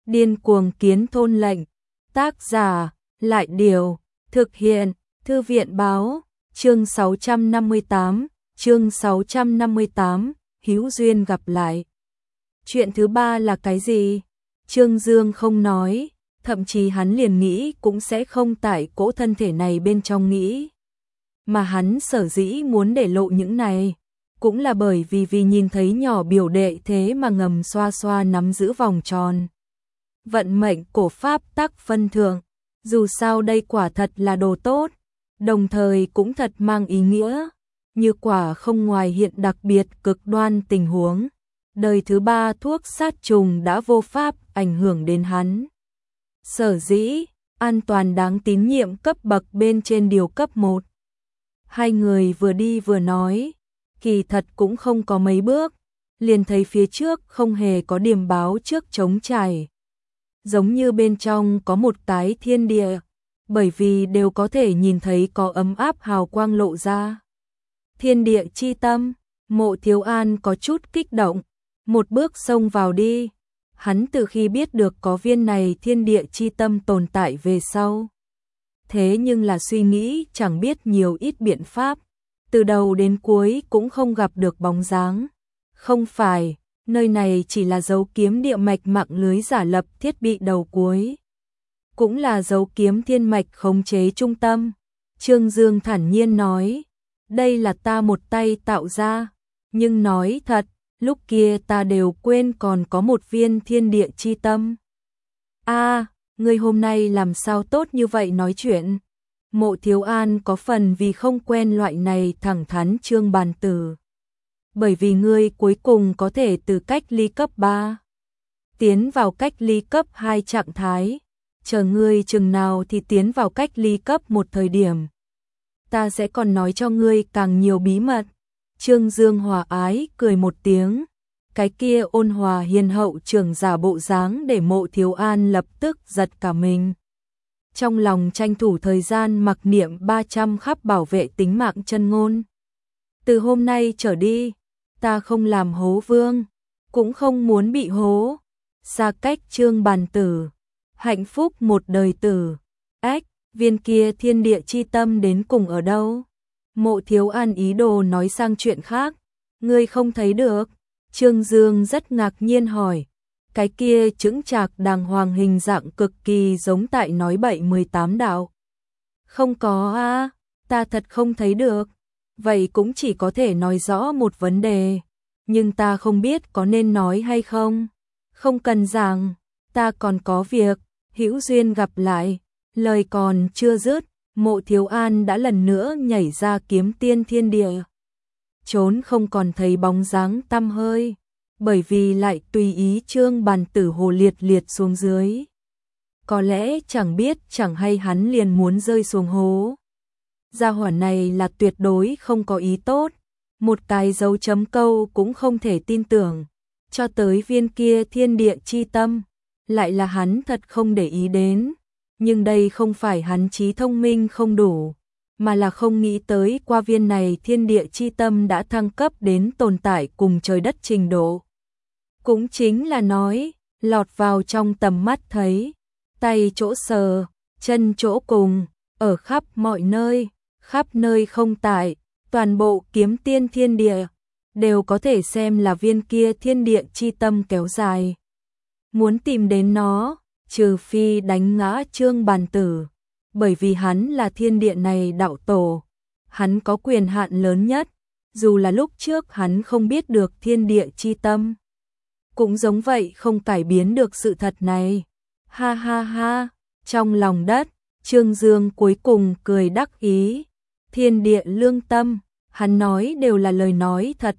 Điên cuồng kiến thôn lệnh. Tác giả, Lại Điều. Thực hiện, Thư viện Báo. Chương 658, hữu duyên gặp lại. Chuyện thứ ba là cái gì? Trương Dương không nói, thậm chí hắn liền nghĩ cũng sẽ không tại cỗ thân thể này bên trong nghĩ. Mà hắn sở dĩ muốn để lộ những này, cũng là bởi vì nhìn thấy nhỏ biểu đệ thế mà ngầm xoa xoa nắm giữ vòng tròn. Vận mệnh cổ pháp tắc phân thượng, dù sao đây quả thật là đồ tốt, đồng thời cũng thật mang ý nghĩa, như quả không ngoài hiện đặc biệt cực đoan tình huống. Đời thứ ba thuốc sát trùng đã vô pháp ảnh hưởng đến hắn. Sở dĩ, an toàn đáng tín nhiệm cấp bậc bên trên điều cấp 1. Hai người vừa đi vừa nói, kỳ thật cũng không có mấy bước, liền thấy phía trước không hề có điểm báo trước trống trải. Giống như bên trong có một cái thiên địa, bởi vì đều có thể nhìn thấy có ấm áp hào quang lộ ra. Thiên địa chi tâm, Mộ Thiếu An có chút kích động, một bước xông vào đi. Hắn từ khi biết được có viên này thiên địa chi tâm tồn tại về sau. Thế nhưng là suy nghĩ chẳng biết nhiều ít biện pháp, từ đầu đến cuối cũng không gặp được bóng dáng. Không phải, nơi này chỉ là dấu kiếm địa mạch mạng lưới giả lập thiết bị đầu cuối. Cũng là dấu kiếm thiên mạch khống chế trung tâm. Trương Dương thản nhiên nói, đây là ta một tay tạo ra, nhưng nói thật, lúc kia ta đều quên còn có một viên thiên địa chi tâm. Ngươi hôm nay làm sao tốt như vậy nói chuyện? Mộ Thiếu An có phần vì không quen loại này thẳng thắn Trương Bàn Tử. Bởi vì ngươi cuối cùng có thể từ cách ly cấp 3 tiến vào cách ly cấp 2 trạng thái, chờ ngươi chừng nào thì tiến vào cách ly cấp 1 thời điểm. Ta sẽ còn nói cho ngươi càng nhiều bí mật. Trương Dương hòa ái cười một tiếng, cái kia ôn hòa hiền hậu trưởng giả bộ dáng để Mộ Thiếu An lập tức giật cả mình. Trong lòng tranh thủ thời gian mặc niệm 300 khắp bảo vệ tính mạng chân ngôn. Từ hôm nay trở đi, ta không làm hố vương, cũng không muốn bị hố. Xa cách Trương Bàn Tử, hạnh phúc một đời tử. Viên kia thiên địa chi tâm đến cùng ở đâu? Mộ Thiếu An ý đồ nói sang chuyện khác. Ngươi không thấy được? Trương Dương rất ngạc nhiên hỏi. Cái kia chững chạc đàng hoàng hình dạng cực kỳ giống tại nói bậy 18 đạo. Không có ta thật không thấy được. Vậy cũng chỉ có thể nói rõ một vấn đề. Nhưng ta không biết có nên nói hay không. Không cần giảng, ta còn có việc, hữu duyên gặp lại. Lời còn chưa dứt, Mộ Thiếu An đã lần nữa nhảy ra kiếm tiên thiên địa. Trốn không còn thấy bóng dáng tăm hơi, bởi vì lại tùy ý Trương Bàn Tử hồ liệt liệt xuống dưới. Có lẽ chẳng biết chẳng hay hắn liền muốn rơi xuống hố. Gia hỏa này là tuyệt đối không có ý tốt, một cái dấu chấm câu cũng không thể tin tưởng, cho tới viên kia thiên địa chi tâm, lại là hắn thật không để ý đến. Nhưng đây không phải hắn trí thông minh không đủ, mà là không nghĩ tới qua viên này thiên địa chi tâm đã thăng cấp đến tồn tại cùng trời đất trình độ. Cũng chính là nói, lọt vào trong tầm mắt thấy, tay chỗ sờ, chân chỗ cùng, ở khắp mọi nơi, khắp nơi không tại, toàn bộ kiếm tiên thiên địa, đều có thể xem là viên kia thiên địa chi tâm kéo dài. Muốn tìm đến nó, trừ phi đánh ngã Trương Bàn Tử, bởi vì hắn là thiên địa này đạo tổ, hắn có quyền hạn lớn nhất, dù là lúc trước hắn không biết được thiên địa chi tâm. Cũng giống vậy không cải biến được sự thật này. Ha ha ha, trong lòng đất, Trương Dương cuối cùng cười đắc ý. Thiên địa lương tâm, hắn nói đều là lời nói thật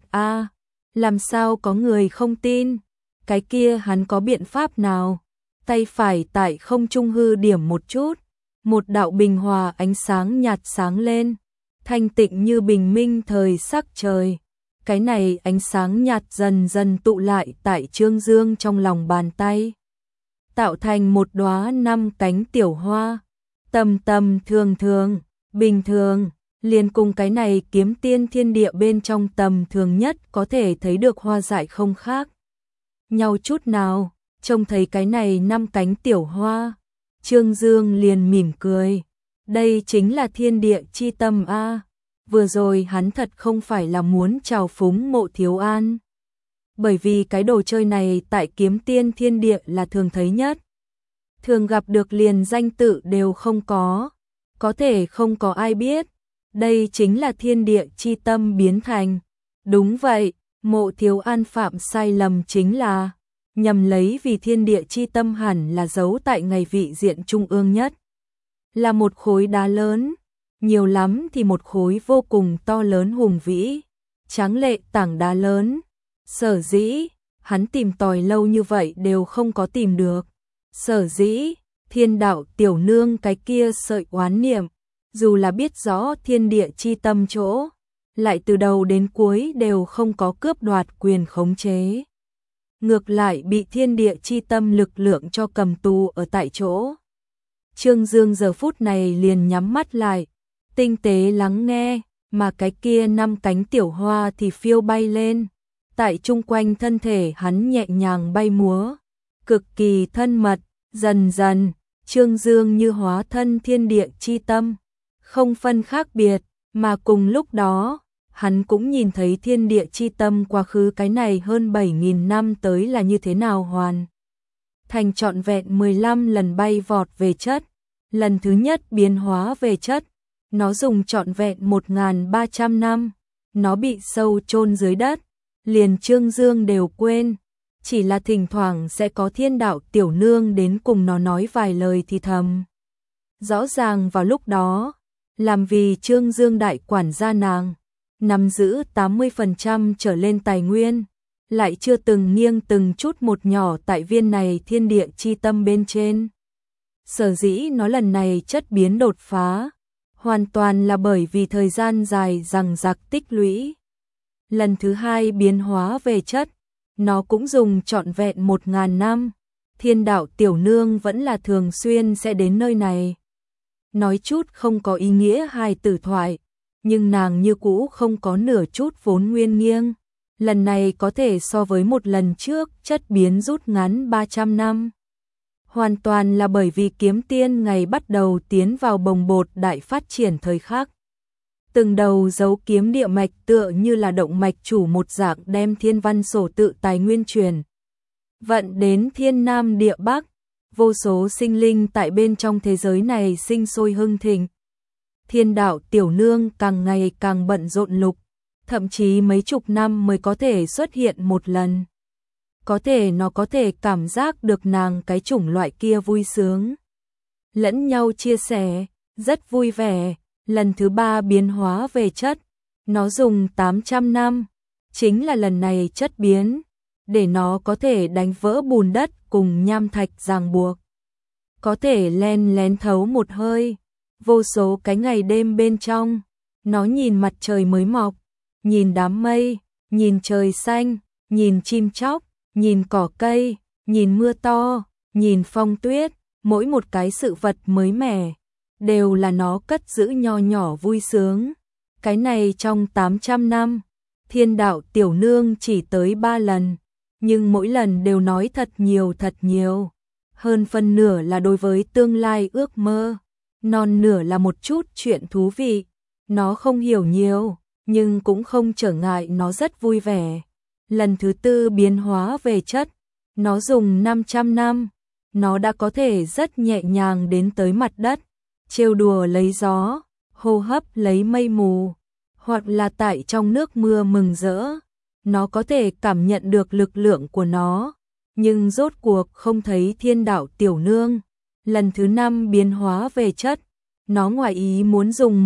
làm sao có người không tin. Cái kia hắn có biện pháp nào? Tay phải tại không trung hư điểm một chút, một đạo bình hòa ánh sáng nhạt sáng lên, thanh tịnh như bình minh thời sắc trời. Cái này ánh sáng nhạt dần dần tụ lại tại Trương Dương trong lòng bàn tay, tạo thành một đóa 5 cánh tiểu hoa, tầm tầm thường thường, bình thường, liền cùng cái này kiếm tiên thiên địa bên trong tầm thường nhất có thể thấy được hoa dại không khác nhau chút nào. Trông thấy cái này 5 cánh tiểu hoa, Trương Dương liền mỉm cười. Đây chính là thiên địa chi tâm a. Vừa rồi hắn thật không phải là muốn trào phúng Mộ Thiếu An. Bởi vì cái đồ chơi này tại Kiếm Tiên thiên địa là thường thấy nhất. Thường gặp được liền danh tự đều không có thể không có ai biết. Đây chính là thiên địa chi tâm biến thành. Đúng vậy, Mộ Thiếu An phạm sai lầm chính là nhầm lấy vì thiên địa chi tâm hẳn là giấu tại ngày vị diện trung ương nhất. Là một khối đá lớn, nhiều lắm thì một khối vô cùng to lớn hùng vĩ, tráng lệ tảng đá lớn. Sở dĩ, hắn tìm tòi lâu như vậy đều không có tìm được. Sở dĩ, Thiên Đạo tiểu nương cái kia sợi oán niệm, dù là biết rõ thiên địa chi tâm chỗ, lại từ đầu đến cuối đều không có cướp đoạt quyền khống chế. Ngược lại bị thiên địa chi tâm lực lượng cho cầm tù ở tại chỗ. Trương Dương giờ phút này liền nhắm mắt lại, tinh tế lắng nghe, mà cái kia 5 cánh tiểu hoa thì phiêu bay lên. Tại chung quanh thân thể hắn nhẹ nhàng bay múa, cực kỳ thân mật, dần dần, Trương Dương như hóa thân thiên địa chi tâm, không phân khác biệt, mà cùng lúc đó, hắn cũng nhìn thấy thiên địa chi tâm quá khứ cái này hơn 7.000 năm tới là như thế nào hoàn. Thành trọn vẹn 15 lần bay vọt về chất, lần thứ nhất biến hóa về chất, nó dùng trọn vẹn 1.300 năm, nó bị sâu chôn dưới đất, liền Trương Dương đều quên, chỉ là thỉnh thoảng sẽ có Thiên Đạo tiểu nương đến cùng nó nói vài lời thì thầm. Rõ ràng vào lúc đó, làm vì Trương Dương đại quản gia nàng, nắm giữ 80% trở lên tài nguyên, lại chưa từng nghiêng từng chút một nhỏ tại viên này thiên địa chi tâm bên trên. Sở dĩ nó lần này chất biến đột phá, hoàn toàn là bởi vì thời gian dài dằng dặc tích lũy. Lần thứ hai biến hóa về chất, nó cũng dùng trọn vẹn 1.000 năm. Thiên Đạo tiểu nương vẫn là thường xuyên sẽ đến nơi này. Nói chút không có ý nghĩa hài tử thoại, nhưng nàng như cũ không có nửa chút vốn nguyên nghiêng. Lần này có thể so với một lần trước chất biến rút ngắn 300 năm. Hoàn toàn là bởi vì Kiếm Tiên ngày bắt đầu tiến vào bồng bột đại phát triển thời khắc. Từng đầu dấu kiếm địa mạch tựa như là động mạch chủ một dạng đem thiên văn sổ tự tài nguyên truyền vận đến thiên nam địa bắc, vô số sinh linh tại bên trong thế giới này sinh sôi hưng thịnh. Thiên Đạo tiểu nương càng ngày càng bận rộn lục, thậm chí mấy chục năm mới có thể xuất hiện một lần. Có thể nó có thể cảm giác được nàng cái chủng loại kia vui sướng. Lẫn nhau chia sẻ, rất vui vẻ. Lần thứ 3 biến hóa về chất, nó dùng 800 năm, chính là lần này chất biến, để nó có thể đánh vỡ bùn đất cùng nham thạch ràng buộc. Có thể len lén thấu một hơi, vô số cái ngày đêm bên trong, nó nhìn mặt trời mới mọc, nhìn đám mây, nhìn trời xanh, nhìn chim chóc, nhìn cỏ cây, nhìn mưa to, nhìn phong tuyết, mỗi một cái sự vật mới mẻ, đều là nó cất giữ nho nhỏ vui sướng. Cái này trong 800 năm, Thiên Đạo tiểu nương chỉ tới 3 lần, nhưng mỗi lần đều nói thật nhiều. Hơn phân nửa là đối với tương lai ước mơ, non nửa là một chút chuyện thú vị. Nó không hiểu nhiều, nhưng cũng không trở ngại nó rất vui vẻ. Lần thứ 4 biến hóa về chất, nó dùng 500 năm, nó đã có thể rất nhẹ nhàng đến tới mặt đất, trêu đùa lấy gió, hô hấp lấy mây mù, hoặc là tại trong nước mưa mừng rỡ. Nó có thể cảm nhận được lực lượng của nó, nhưng rốt cuộc không thấy Thiên Đạo tiểu nương. Lần thứ 5 biến hóa về chất, nó ngoài ý muốn dùng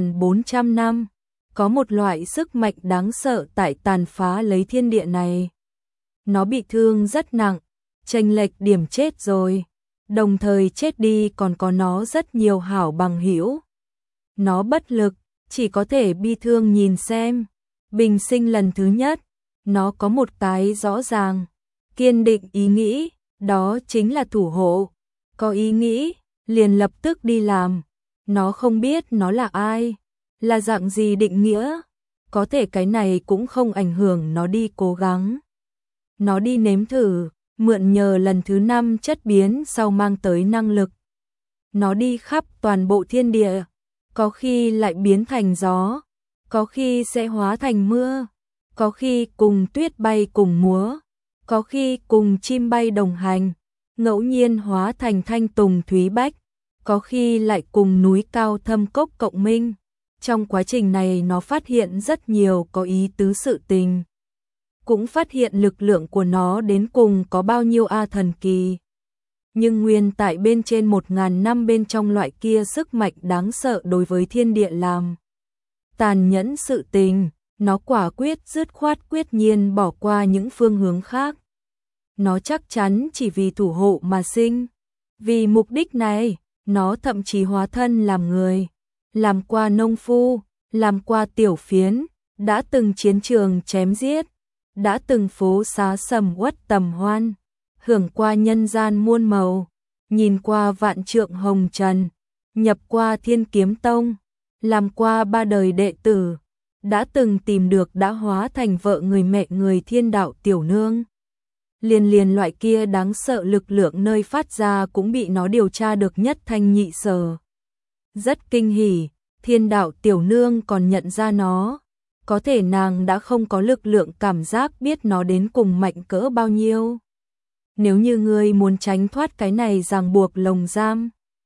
1.400 năm, có một loại sức mạnh đáng sợ tại tàn phá lấy thiên địa này. Nó bị thương rất nặng, chênh lệch điểm chết rồi, đồng thời chết đi còn có nó rất nhiều hảo bằng hữu. Nó bất lực, chỉ có thể bi thương nhìn xem. Bình sinh lần thứ nhất, nó có một cái rõ ràng, kiên định ý nghĩ, đó chính là thủ hộ. Có ý nghĩ, liền lập tức đi làm. Nó không biết nó là ai, là dạng gì định nghĩa. Có thể cái này cũng không ảnh hưởng nó đi cố gắng. Nó đi nếm thử, mượn nhờ lần thứ 5 chất biến sau mang tới năng lực. Nó đi khắp toàn bộ thiên địa, có khi lại biến thành gió, có khi sẽ hóa thành mưa, có khi cùng tuyết bay cùng múa, có khi cùng chim bay đồng hành, ngẫu nhiên hóa thành thanh tùng thúy bách, có khi lại cùng núi cao thâm cốc cộng minh. Trong quá trình này nó phát hiện rất nhiều có ý tứ sự tình, cũng phát hiện lực lượng của nó đến cùng có bao nhiêu thần kỳ. Nhưng nguyên tại bên trên 1000 năm bên trong loại kia sức mạnh đáng sợ đối với thiên địa làm tàn nhẫn sự tình, nó quả quyết dứt khoát quyết nhiên bỏ qua những phương hướng khác. Nó chắc chắn chỉ vì thủ hộ mà sinh. Vì mục đích này, nó thậm chí hóa thân làm người, làm qua nông phu, làm qua tiểu phiến, đã từng chiến trường chém giết, đã từng phố xá sầm uất tầm hoan, hưởng qua nhân gian muôn màu, nhìn qua vạn trượng hồng trần, nhập qua Thiên Kiếm Tông, làm qua 3 đời đệ tử, đã từng tìm được đã hóa thành vợ người mẹ người Thiên Đạo tiểu nương. Liền loại kia đáng sợ lực lượng nơi phát ra cũng bị nó điều tra được nhất thanh nhị sở. Rất kinh hỉ, Thiên Đạo tiểu nương còn nhận ra nó, có thể nàng đã không có lực lượng cảm giác biết nó đến cùng mạnh cỡ bao nhiêu. Nếu như ngươi muốn tránh thoát cái này ràng buộc lồng giam,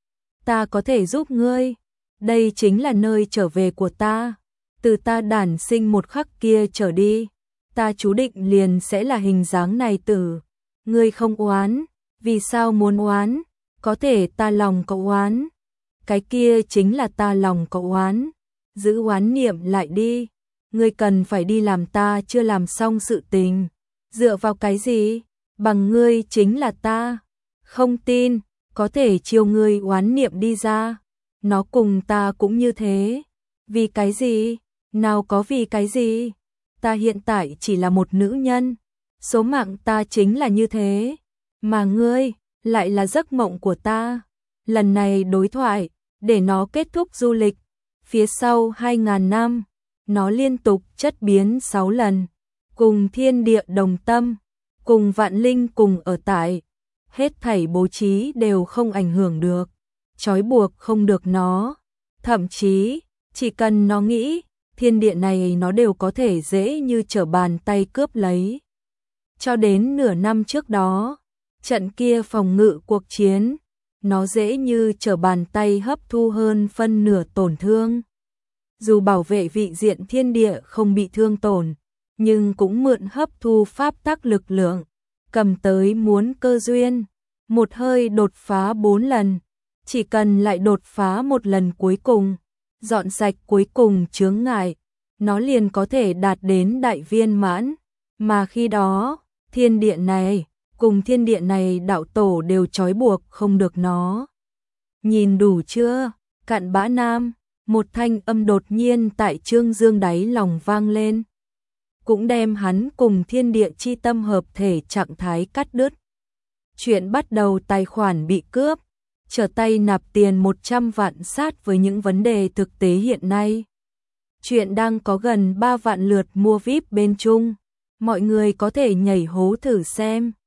ta có thể giúp ngươi. Đây chính là nơi trở về của ta. Từ ta đản sinh một khắc kia trở đi, ta chú định liền sẽ là hình dáng này tử. Ngươi không oán, vì sao muốn oán? Có thể ta lòng có oán. Cái kia chính là ta lòng có oán. Giữ oán niệm lại đi. Ngươi cần phải đi làm ta chưa làm xong sự tình. Dựa vào cái gì? Bằng ngươi chính là ta. Không tin, có thể chiêu ngươi oán niệm đi ra. Nó cùng ta cũng như thế. Vì cái gì? Nào có vì cái gì? Ta hiện tại chỉ là một nữ nhân. Số mạng ta chính là như thế. Mà ngươi, lại là giấc mộng của ta. Lần này đối thoại, để nó kết thúc du lịch. Phía sau 2000 năm, nó liên tục chất biến 6 lần. Cùng thiên địa đồng tâm, cùng vạn linh cùng ở tại. Hết thảy bố trí đều không ảnh hưởng được, trói buộc không được nó. Thậm chí, chỉ cần nó nghĩ, thiên địa này nó đều có thể dễ như trở bàn tay cướp lấy. Cho đến nửa năm trước đó, trận kia phòng ngự cuộc chiến, nó dễ như trở bàn tay hấp thu hơn phân nửa tổn thương. Dù bảo vệ vị diện thiên địa không bị thương tổn, nhưng cũng mượn hấp thu pháp tắc lực lượng, cầm tới muốn cơ duyên, một hơi đột phá 4 lần, chỉ cần lại đột phá một lần cuối cùng, dọn sạch cuối cùng chướng ngại, nó liền có thể đạt đến đại viên mãn, mà khi đó, thiên địa này, cùng thiên địa này đạo tổ đều trói buộc không được nó. Nhìn đủ chưa? Cặn bã nam, một thanh âm đột nhiên tại Trương Dương đáy lòng vang lên, cũng đem hắn cùng thiên địa chi tâm hợp thể trạng thái cắt đứt. Chuyện bắt đầu tài khoản bị cướp, trở tay nạp tiền 100 vạn sát với những vấn đề thực tế hiện nay. Chuyện đang có gần 3 vạn lượt mua VIP bên Trung, mọi người có thể nhảy hố thử xem.